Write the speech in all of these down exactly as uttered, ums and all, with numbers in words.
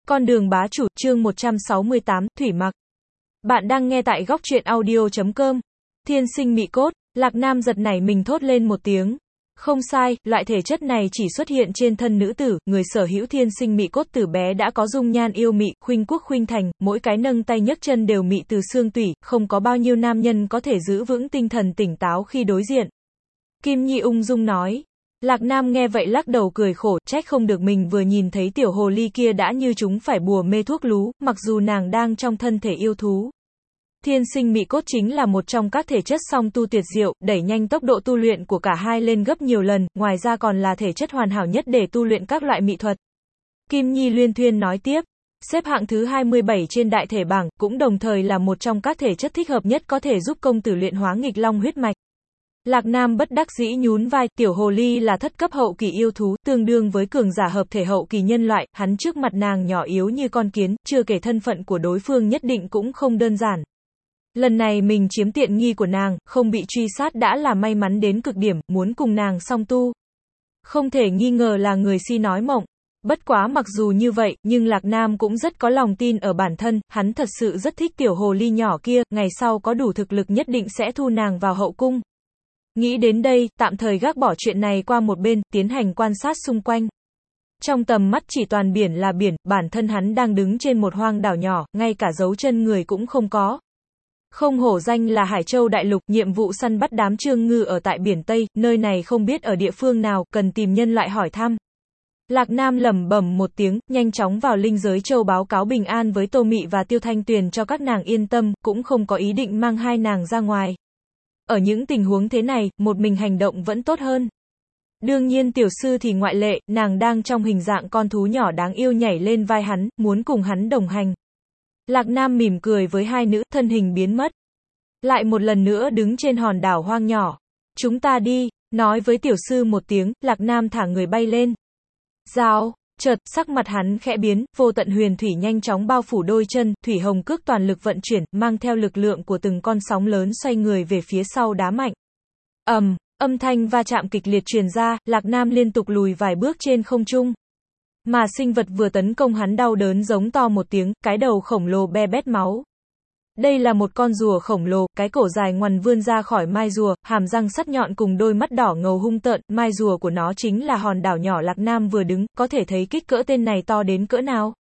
Con đường bá chủ, chương một trăm sáu mươi tám, Thủy Mặc. Bạn đang nghe tại góc truyện audio chấm com. Thiên sinh mị cốt, Lạc Nam giật nảy mình thốt lên một tiếng. Không sai, loại thể chất này chỉ xuất hiện trên thân nữ tử, người sở hữu thiên sinh mị cốt từ bé đã có dung nhan yêu mị, khuynh quốc khuynh thành, mỗi cái nâng tay nhấc chân đều mị từ xương tủy, không có bao nhiêu nam nhân có thể giữ vững tinh thần tỉnh táo khi đối diện. Kim Nhi ung dung nói. Lạc Nam nghe vậy lắc đầu cười khổ, trách không được mình vừa nhìn thấy tiểu hồ ly kia đã như chúng phải bùa mê thuốc lú, mặc dù nàng đang trong thân thể yêu thú. Thiên sinh mị cốt chính là một trong các thể chất song tu tuyệt diệu, đẩy nhanh tốc độ tu luyện của cả hai lên gấp nhiều lần, ngoài ra còn là thể chất hoàn hảo nhất để tu luyện các loại mỹ thuật. Kim Nhi luyên thuyên nói tiếp, xếp hạng thứ hai mươi bảy trên đại thể bảng, cũng đồng thời là một trong các thể chất thích hợp nhất có thể giúp công tử luyện hóa nghịch long huyết mạch. Lạc Nam bất đắc dĩ nhún vai, tiểu hồ ly là thất cấp hậu kỳ yêu thú, tương đương với cường giả hợp thể hậu kỳ nhân loại, hắn trước mặt nàng nhỏ yếu như con kiến, chưa kể thân phận của đối phương nhất định cũng không đơn giản. Lần này mình chiếm tiện nghi của nàng, không bị truy sát đã là may mắn đến cực điểm, muốn cùng nàng song tu. Không thể nghi ngờ là người si nói mộng. Bất quá mặc dù như vậy, nhưng Lạc Nam cũng rất có lòng tin ở bản thân, hắn thật sự rất thích tiểu hồ ly nhỏ kia, ngày sau có đủ thực lực nhất định sẽ thu nàng vào hậu cung. Nghĩ đến đây, tạm thời gác bỏ chuyện này qua một bên, tiến hành quan sát xung quanh. Trong tầm mắt chỉ toàn biển là biển, bản thân hắn đang đứng trên một hoang đảo nhỏ, ngay cả dấu chân người cũng không có. Không hổ danh là Hải Châu Đại Lục, nhiệm vụ săn bắt đám trương ngư ở tại biển Tây, nơi này không biết ở địa phương nào, cần tìm nhân loại hỏi thăm. Lạc Nam lẩm bẩm một tiếng, nhanh chóng vào linh giới châu báo cáo bình an với Tô Mị và Tiêu Thanh Tuyền cho các nàng yên tâm, cũng không có ý định mang hai nàng ra ngoài. Ở những tình huống thế này, một mình hành động vẫn tốt hơn. Đương nhiên tiểu sư thì ngoại lệ, nàng đang trong hình dạng con thú nhỏ đáng yêu nhảy lên vai hắn, muốn cùng hắn đồng hành. Lạc Nam mỉm cười với hai nữ, thân hình biến mất. Lại một lần nữa đứng trên hòn đảo hoang nhỏ. Chúng ta đi, nói với tiểu sư một tiếng, Lạc Nam thả người bay lên. Rào, chợt, sắc mặt hắn khẽ biến, vô tận huyền thủy nhanh chóng bao phủ đôi chân, thủy hồng cước toàn lực vận chuyển, mang theo lực lượng của từng con sóng lớn xoay người về phía sau đá mạnh. ầm, um, âm thanh va chạm kịch liệt truyền ra, Lạc Nam liên tục lùi vài bước trên không trung. Mà sinh vật vừa tấn công hắn đau đớn giống to một tiếng, cái đầu khổng lồ be bét máu. Đây là một con rùa khổng lồ, cái cổ dài ngoằn vươn ra khỏi mai rùa, hàm răng sắc nhọn cùng đôi mắt đỏ ngầu hung tợn, mai rùa của nó chính là hòn đảo nhỏ Lạc Nam vừa đứng, có thể thấy kích cỡ tên này to đến cỡ nào.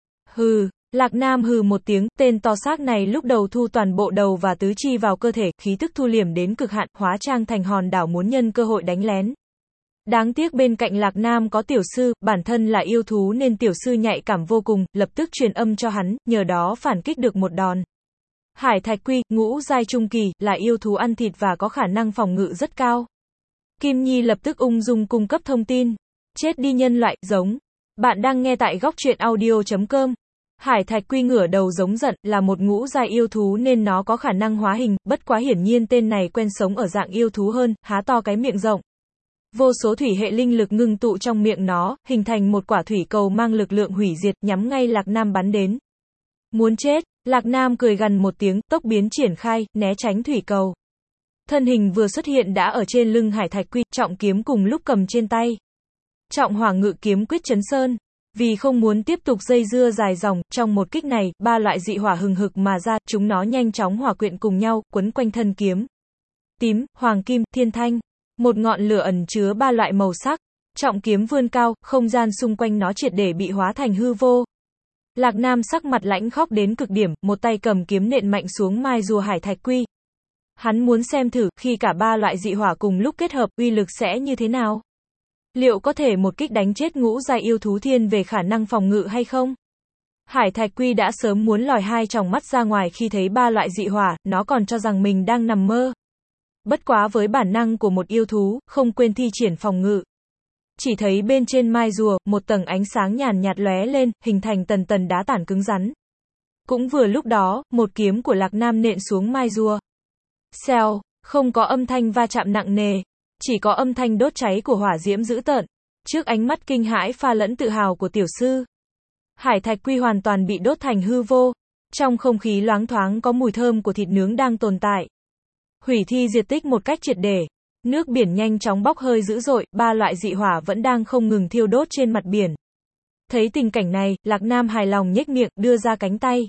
Hừ, Lạc Nam hừ một tiếng, tên to xác này lúc đầu thu toàn bộ đầu và tứ chi vào cơ thể, khí tức thu liềm đến cực hạn, hóa trang thành hòn đảo muốn nhân cơ hội đánh lén. Đáng tiếc bên cạnh Lạc Nam có tiểu sư, bản thân là yêu thú nên tiểu sư nhạy cảm vô cùng, lập tức truyền âm cho hắn, nhờ đó phản kích được một đòn. Hải Thạch Quy, ngũ giai trung kỳ, là yêu thú ăn thịt và có khả năng phòng ngự rất cao. Kim Nhi lập tức ung dung cung cấp thông tin. Chết đi nhân loại, giống. Bạn đang nghe tại góc truyện audio chấm com. Hải Thạch Quy ngửa đầu giống giận, là một ngũ giai yêu thú nên nó có khả năng hóa hình, bất quá hiển nhiên tên này quen sống ở dạng yêu thú hơn, há to cái miệng rộng. Vô số thủy hệ linh lực ngưng tụ trong miệng nó, hình thành một quả thủy cầu mang lực lượng hủy diệt, nhắm ngay Lạc Nam bắn đến. Muốn chết, Lạc Nam cười gằn một tiếng, tốc biến triển khai, né tránh thủy cầu. Thân hình vừa xuất hiện đã ở trên lưng Hải Thạch Quy, trọng kiếm cùng lúc cầm trên tay. Trọng hỏa ngự kiếm quyết chấn sơn. Vì không muốn tiếp tục dây dưa dài dòng, trong một kích này, ba loại dị hỏa hừng hực mà ra, chúng nó nhanh chóng hòa quyện cùng nhau, quấn quanh thân kiếm. Tím, hoàng kim, thiên thanh. Một ngọn lửa ẩn chứa ba loại màu sắc. Trọng kiếm vươn cao, không gian xung quanh nó triệt để bị hóa thành hư vô. Lạc Nam sắc mặt lãnh khốc đến cực điểm, một tay cầm kiếm nện mạnh xuống mai rùa Hải Thạch Quy. Hắn muốn xem thử, khi cả ba loại dị hỏa cùng lúc kết hợp, uy lực sẽ như thế nào? Liệu có thể một kích đánh chết ngũ giai yêu thú thiên về khả năng phòng ngự hay không? Hải Thạch Quy đã sớm muốn lòi hai tròng mắt ra ngoài khi thấy ba loại dị hỏa, nó còn cho rằng mình đang nằm mơ. Bất quá với bản năng của một yêu thú, không quên thi triển phòng ngự. Chỉ thấy bên trên mai rùa, một tầng ánh sáng nhàn nhạt lóe lên, hình thành tần tần đá tảng cứng rắn. Cũng vừa lúc đó, một kiếm của Lạc Nam nện xuống mai rùa. Xèo, không có âm thanh va chạm nặng nề, chỉ có âm thanh đốt cháy của hỏa diễm dữ tợn. Trước ánh mắt kinh hãi pha lẫn tự hào của tiểu sư, Hải Thạch Quy hoàn toàn bị đốt thành hư vô. Trong không khí loáng thoáng có mùi thơm của thịt nướng đang tồn tại. Hủy thi diệt tích một cách triệt để. Nước biển nhanh chóng bốc hơi dữ dội, ba loại dị hỏa vẫn đang không ngừng thiêu đốt trên mặt biển. Thấy tình cảnh này, Lạc Nam hài lòng nhếch miệng, đưa ra cánh tay.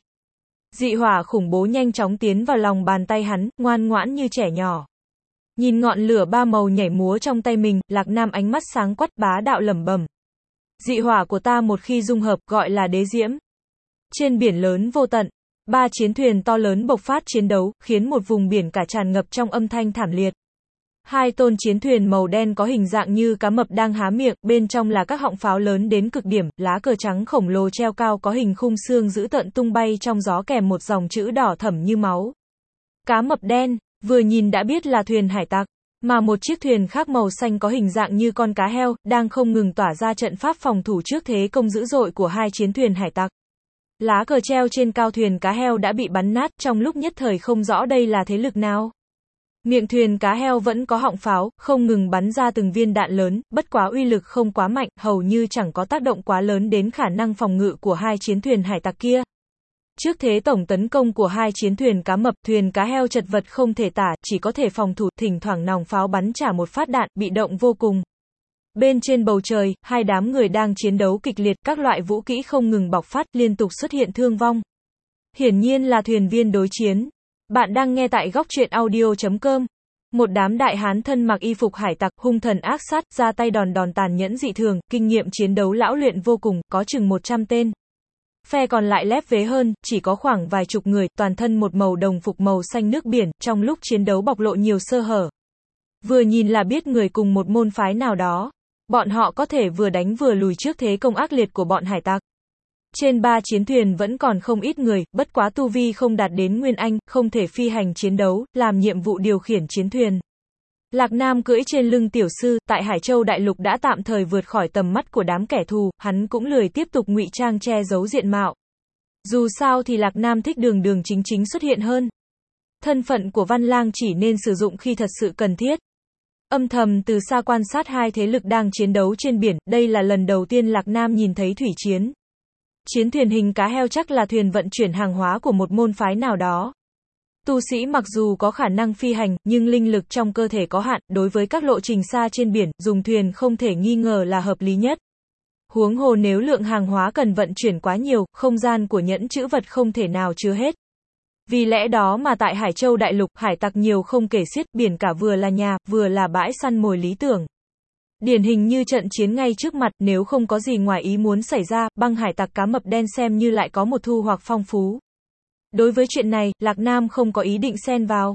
Dị hỏa khủng bố nhanh chóng tiến vào lòng bàn tay hắn, ngoan ngoãn như trẻ nhỏ. Nhìn ngọn lửa ba màu nhảy múa trong tay mình, Lạc Nam ánh mắt sáng quắc bá đạo lẩm bẩm. Dị hỏa của ta một khi dung hợp, gọi là đế diễm. Trên biển lớn vô tận, ba chiến thuyền to lớn bộc phát chiến đấu, khiến một vùng biển cả tràn ngập trong âm thanh thảm liệt. Hai tôn chiến thuyền màu đen có hình dạng như cá mập đang há miệng, bên trong là các họng pháo lớn đến cực điểm, lá cờ trắng khổng lồ treo cao có hình khung xương dữ tợn tung bay trong gió kèm một dòng chữ đỏ thẫm như máu. Cá mập đen, vừa nhìn đã biết là thuyền hải tặc, mà một chiếc thuyền khác màu xanh có hình dạng như con cá heo, đang không ngừng tỏa ra trận pháp phòng thủ trước thế công dữ dội của hai chiến thuyền hải tặc. Lá cờ treo trên cao thuyền cá heo đã bị bắn nát, trong lúc nhất thời không rõ đây là thế lực nào. Miệng thuyền cá heo vẫn có họng pháo, không ngừng bắn ra từng viên đạn lớn, bất quá uy lực không quá mạnh, hầu như chẳng có tác động quá lớn đến khả năng phòng ngự của hai chiến thuyền hải tặc kia. Trước thế tổng tấn công của hai chiến thuyền cá mập, thuyền cá heo chật vật không thể tả, chỉ có thể phòng thủ, thỉnh thoảng nòng pháo bắn trả một phát đạn, bị động vô cùng. Bên trên bầu trời, hai đám người đang chiến đấu kịch liệt, các loại vũ kỹ không ngừng bộc phát, liên tục xuất hiện thương vong. Hiển nhiên là thuyền viên đối chiến. Bạn đang nghe tại góc truyện audio chấm com. Một đám đại hán thân mặc y phục hải tặc, hung thần ác sát, ra tay đòn đòn tàn nhẫn dị thường, kinh nghiệm chiến đấu lão luyện vô cùng, có chừng một trăm tên. Phe còn lại lép vế hơn, chỉ có khoảng vài chục người, toàn thân một màu đồng phục màu xanh nước biển, trong lúc chiến đấu bộc lộ nhiều sơ hở. Vừa nhìn là biết người cùng một môn phái nào đó. Bọn họ có thể vừa đánh vừa lùi trước thế công ác liệt của bọn hải tặc. Trên ba chiến thuyền vẫn còn không ít người, bất quá tu vi không đạt đến Nguyên Anh, không thể phi hành chiến đấu, làm nhiệm vụ điều khiển chiến thuyền. Lạc Nam cưỡi trên lưng tiểu sư, tại Hải Châu Đại Lục đã tạm thời vượt khỏi tầm mắt của đám kẻ thù, hắn cũng lười tiếp tục ngụy trang che giấu diện mạo. Dù sao thì Lạc Nam thích đường đường chính chính xuất hiện hơn. Thân phận của Văn Lang chỉ nên sử dụng khi thật sự cần thiết. Âm thầm từ xa quan sát hai thế lực đang chiến đấu trên biển, đây là lần đầu tiên Lạc Nam nhìn thấy thủy chiến. Chiến thuyền hình cá heo chắc là thuyền vận chuyển hàng hóa của một môn phái nào đó. Tu sĩ mặc dù có khả năng phi hành, nhưng linh lực trong cơ thể có hạn, đối với các lộ trình xa trên biển, dùng thuyền không thể nghi ngờ là hợp lý nhất. Huống hồ nếu lượng hàng hóa cần vận chuyển quá nhiều, không gian của nhẫn trữ vật không thể nào chứa hết. Vì lẽ đó mà tại Hải Châu Đại Lục, hải tặc nhiều không kể xiết, biển cả vừa là nhà, vừa là bãi săn mồi lý tưởng. Điển hình như trận chiến ngay trước mặt, nếu không có gì ngoài ý muốn xảy ra, băng hải tặc cá mập đen xem như lại có một thu hoạch phong phú. Đối với chuyện này, Lạc Nam không có ý định xen vào.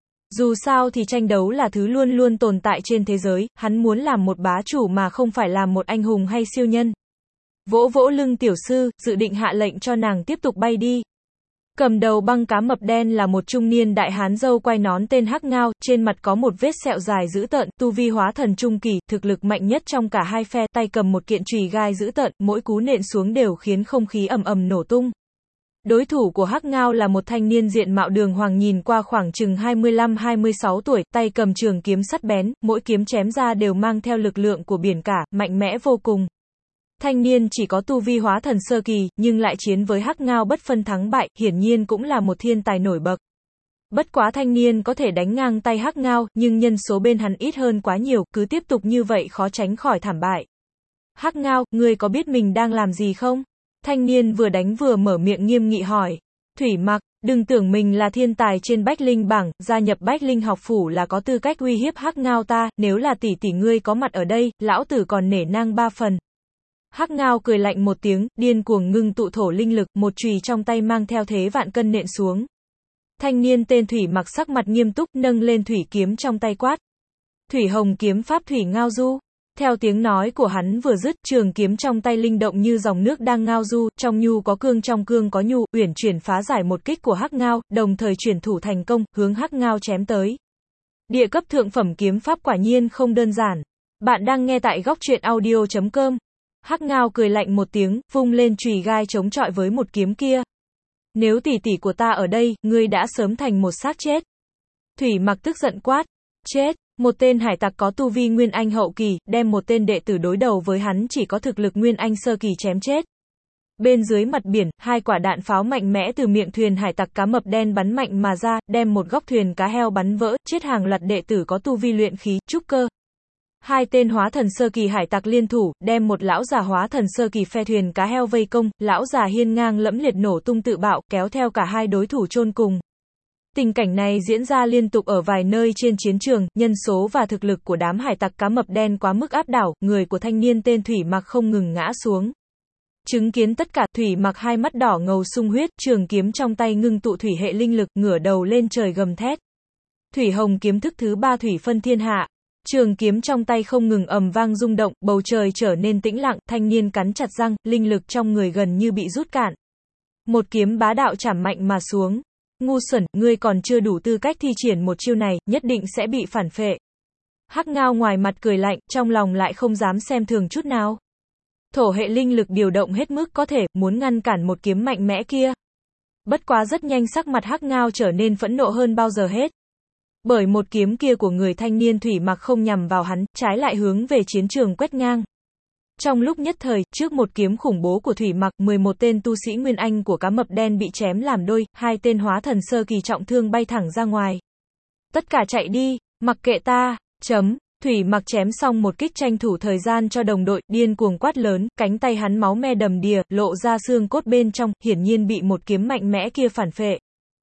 Dù sao thì tranh đấu là thứ luôn luôn tồn tại trên thế giới, hắn muốn làm một bá chủ mà không phải làm một anh hùng hay siêu nhân. Vỗ vỗ lưng tiểu sư, dự định hạ lệnh cho nàng tiếp tục bay đi. Cầm đầu băng cá mập đen là một trung niên đại hán râu quai nón tên Hắc Ngao, trên mặt có một vết sẹo dài dữ tợn, tu vi hóa thần trung kỳ, thực lực mạnh nhất trong cả hai phe, tay cầm một kiện chùy gai dữ tợn, mỗi cú nện xuống đều khiến không khí ầm ầm nổ tung. Đối thủ của Hắc Ngao là một thanh niên diện mạo đường hoàng nhìn qua khoảng chừng hai mươi lăm hai mươi sáu tuổi, tay cầm trường kiếm sắt bén, mỗi kiếm chém ra đều mang theo lực lượng của biển cả, mạnh mẽ vô cùng. Thanh niên chỉ có tu vi hóa thần sơ kỳ, nhưng lại chiến với Hắc Ngao bất phân thắng bại, hiển nhiên cũng là một thiên tài nổi bật. Bất quá thanh niên có thể đánh ngang tay Hắc Ngao, nhưng nhân số bên hắn ít hơn quá nhiều, cứ tiếp tục như vậy khó tránh khỏi thảm bại. Hắc Ngao, ngươi có biết mình đang làm gì không? Thanh niên vừa đánh vừa mở miệng nghiêm nghị hỏi. Thủy Mặc, đừng tưởng mình là thiên tài trên Bách Linh bảng, gia nhập Bách Linh học phủ là có tư cách uy hiếp Hắc Ngao ta, nếu là tỷ tỷ ngươi có mặt ở đây, lão tử còn nể nang ba phần. Hắc Ngao cười lạnh một tiếng, điên cuồng ngưng tụ thổ linh lực, một chùy trong tay mang theo thế vạn cân nện xuống. Thanh niên tên Thủy Mặc sắc mặt nghiêm túc, nâng lên thủy kiếm trong tay quát. Thủy Hồng kiếm pháp Thủy Ngao Du. Theo tiếng nói của hắn vừa dứt, trường kiếm trong tay linh động như dòng nước đang ngao du, trong nhu có cương trong cương có nhu, uyển chuyển phá giải một kích của Hắc Ngao, đồng thời chuyển thủ thành công, hướng Hắc Ngao chém tới. Địa cấp thượng phẩm kiếm pháp quả nhiên không đơn giản. Bạn đang nghe tại góc truyện audio chấm com. Hắc Ngao cười lạnh một tiếng, vung lên chùy gai chống chọi với một kiếm kia. Nếu tỷ tỷ của ta ở đây, ngươi đã sớm thành một xác chết. Thủy Mặc tức giận quát. Chết. Một tên hải tặc có tu vi Nguyên Anh hậu kỳ, đem một tên đệ tử đối đầu với hắn chỉ có thực lực Nguyên Anh sơ kỳ chém chết. Bên dưới mặt biển, hai quả đạn pháo mạnh mẽ từ miệng thuyền hải tặc cá mập đen bắn mạnh mà ra, đem một góc thuyền cá heo bắn vỡ, chết hàng loạt đệ tử có tu vi luyện khí, trúc cơ. Hai tên hóa thần sơ kỳ hải tặc liên thủ, đem một lão già hóa thần sơ kỳ phe thuyền cá heo vây công, lão già hiên ngang lẫm liệt nổ tung tự bạo, kéo theo cả hai đối thủ chôn cùng. Tình cảnh này diễn ra liên tục ở vài nơi trên chiến trường, nhân số và thực lực của đám hải tặc cá mập đen quá mức áp đảo, người của thanh niên tên Thủy Mặc không ngừng ngã xuống. Chứng kiến tất cả, Thủy Mặc hai mắt đỏ ngầu sung huyết, trường kiếm trong tay ngưng tụ thủy hệ linh lực, ngửa đầu lên trời gầm thét. Thủy Hồng kiếm thức thứ ba thủy phân thiên hạ. Trường kiếm trong tay không ngừng ầm vang rung động, bầu trời trở nên tĩnh lặng, thanh niên cắn chặt răng, linh lực trong người gần như bị rút cạn. Một kiếm bá đạo chảm mạnh mà xuống. Ngu xuẩn, ngươi còn chưa đủ tư cách thi triển một chiêu này, nhất định sẽ bị phản phệ. Hắc Ngao ngoài mặt cười lạnh, trong lòng lại không dám xem thường chút nào. Thổ hệ linh lực điều động hết mức có thể, muốn ngăn cản một kiếm mạnh mẽ kia. Bất quá rất nhanh sắc mặt Hắc Ngao trở nên phẫn nộ hơn bao giờ hết. Bởi một kiếm kia của người thanh niên Thủy Mặc không nhằm vào hắn, trái lại hướng về chiến trường quét ngang. Trong lúc nhất thời, trước một kiếm khủng bố của Thủy Mặc, mười một tên tu sĩ Nguyên Anh của cá mập đen bị chém làm đôi, hai tên hóa thần sơ kỳ trọng thương bay thẳng ra ngoài. Tất cả chạy đi, mặc kệ ta, chấm. Thủy Mặc chém xong một kích tranh thủ thời gian cho đồng đội, điên cuồng quát lớn, cánh tay hắn máu me đầm đìa, lộ ra xương cốt bên trong, hiển nhiên bị một kiếm mạnh mẽ kia phản phệ.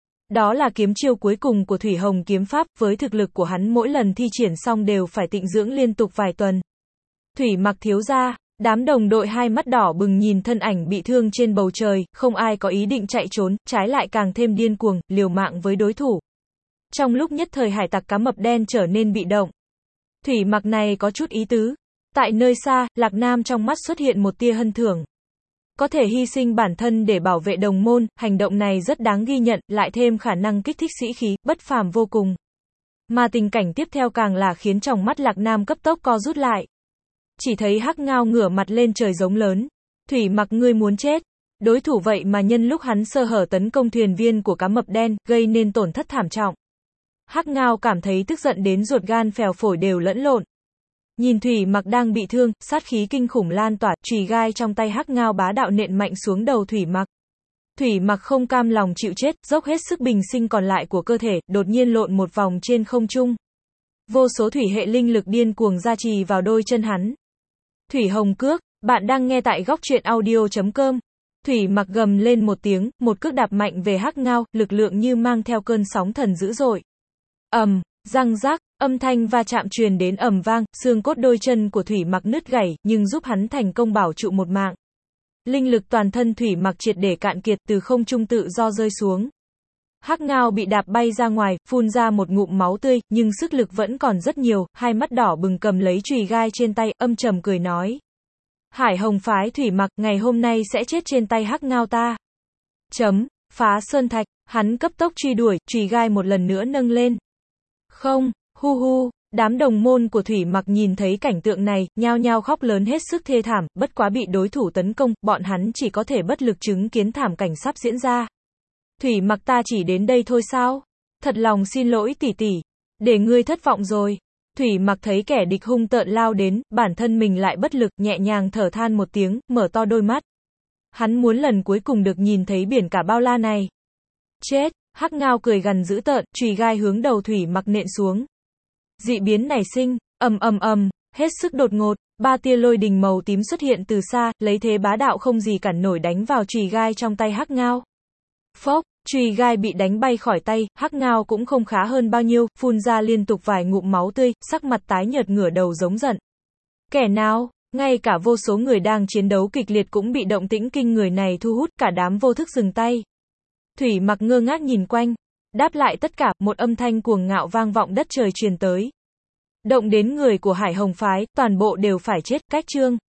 Đó là kiếm chiêu cuối cùng của Thủy Hồng kiếm pháp, với thực lực của hắn mỗi lần thi triển xong đều phải tịnh dưỡng liên tục vài tuần. Thủy Mặc thiếu gia, đám đồng đội hai mắt đỏ bừng nhìn thân ảnh bị thương trên bầu trời, không ai có ý định chạy trốn, trái lại càng thêm điên cuồng, liều mạng với đối thủ. Trong lúc nhất thời hải tặc cá mập đen trở nên bị động. Thủy Mặc này có chút ý tứ. Tại nơi xa, Lạc Nam trong mắt xuất hiện một tia hân thưởng. Có thể hy sinh bản thân để bảo vệ đồng môn, hành động này rất đáng ghi nhận, lại thêm khả năng kích thích sĩ khí, bất phàm vô cùng. Mà tình cảnh tiếp theo càng là khiến tròng mắt Lạc Nam cấp tốc co rút lại. Chỉ thấy Hắc Ngao ngửa mặt lên trời giống lớn. Thủy Mặc ngươi muốn chết. Đối thủ vậy mà nhân lúc hắn sơ hở tấn công thuyền viên của cá mập đen, gây nên tổn thất thảm trọng. Hắc Ngao cảm thấy tức giận đến ruột gan phèo phổi đều lẫn lộn. Nhìn Thủy Mặc đang bị thương, sát khí kinh khủng lan tỏa, chùy gai trong tay Hắc Ngao bá đạo nện mạnh xuống đầu Thủy Mặc. Thủy Mặc không cam lòng chịu chết, dốc hết sức bình sinh còn lại của cơ thể, đột nhiên lộn một vòng trên không trung. Vô số thủy hệ linh lực điên cuồng gia trì vào đôi chân hắn. Thủy Hồng cước, bạn đang nghe tại góc truyện audio chấm com. Thủy Mặc gầm lên một tiếng, một cước đạp mạnh về Hắc Ngao, lực lượng như mang theo cơn sóng thần dữ dội. Ầm, um, răng rác, âm thanh va chạm truyền đến ầm vang, xương cốt đôi chân của Thủy Mặc nứt gãy, nhưng giúp hắn thành công bảo trụ một mạng. Linh lực toàn thân Thủy Mặc triệt để cạn kiệt, từ không trung tự do rơi xuống. Hắc Ngao bị đạp bay ra ngoài, phun ra một ngụm máu tươi, nhưng sức lực vẫn còn rất nhiều, hai mắt đỏ bừng cầm lấy chùy gai trên tay, âm trầm cười nói. Hải Hồng phái Thủy Mặc, ngày hôm nay sẽ chết trên tay Hắc Ngao ta. Chấm, phá sơn thạch, hắn cấp tốc truy đuổi, chùy gai một lần nữa nâng lên. Không, hu hu, đám đồng môn của Thủy Mặc nhìn thấy cảnh tượng này, nhao nhao khóc lớn hết sức thê thảm, bất quá bị đối thủ tấn công, bọn hắn chỉ có thể bất lực chứng kiến thảm cảnh sắp diễn ra. Thủy Mặc ta chỉ đến đây thôi sao? Thật lòng xin lỗi tỷ tỷ, để ngươi thất vọng rồi. Thủy Mặc thấy kẻ địch hung tợn lao đến, bản thân mình lại bất lực, nhẹ nhàng thở than một tiếng, mở to đôi mắt. Hắn muốn lần cuối cùng được nhìn thấy biển cả bao la này. Chết, Hắc Ngao cười gằn dữ tợn, chùy gai hướng đầu Thủy Mặc nện xuống. Dị biến nảy sinh, ầm ầm ầm, hết sức đột ngột, ba tia lôi đình màu tím xuất hiện từ xa, lấy thế bá đạo không gì cản nổi đánh vào chùy gai trong tay Hắc Ngao. Phốc, chùy gai bị đánh bay khỏi tay, Hắc Ngao cũng không khá hơn bao nhiêu, phun ra liên tục vài ngụm máu tươi, sắc mặt tái nhợt ngửa đầu giống giận. Kẻ nào? Ngay cả vô số người đang chiến đấu kịch liệt cũng bị động tĩnh kinh người này thu hút, cả đám vô thức dừng tay. Thủy Mặc ngơ ngác nhìn quanh, đáp lại tất cả, một âm thanh cuồng ngạo vang vọng đất trời truyền tới. Động đến người của Hải Hồng phái, toàn bộ đều phải chết, cách chương.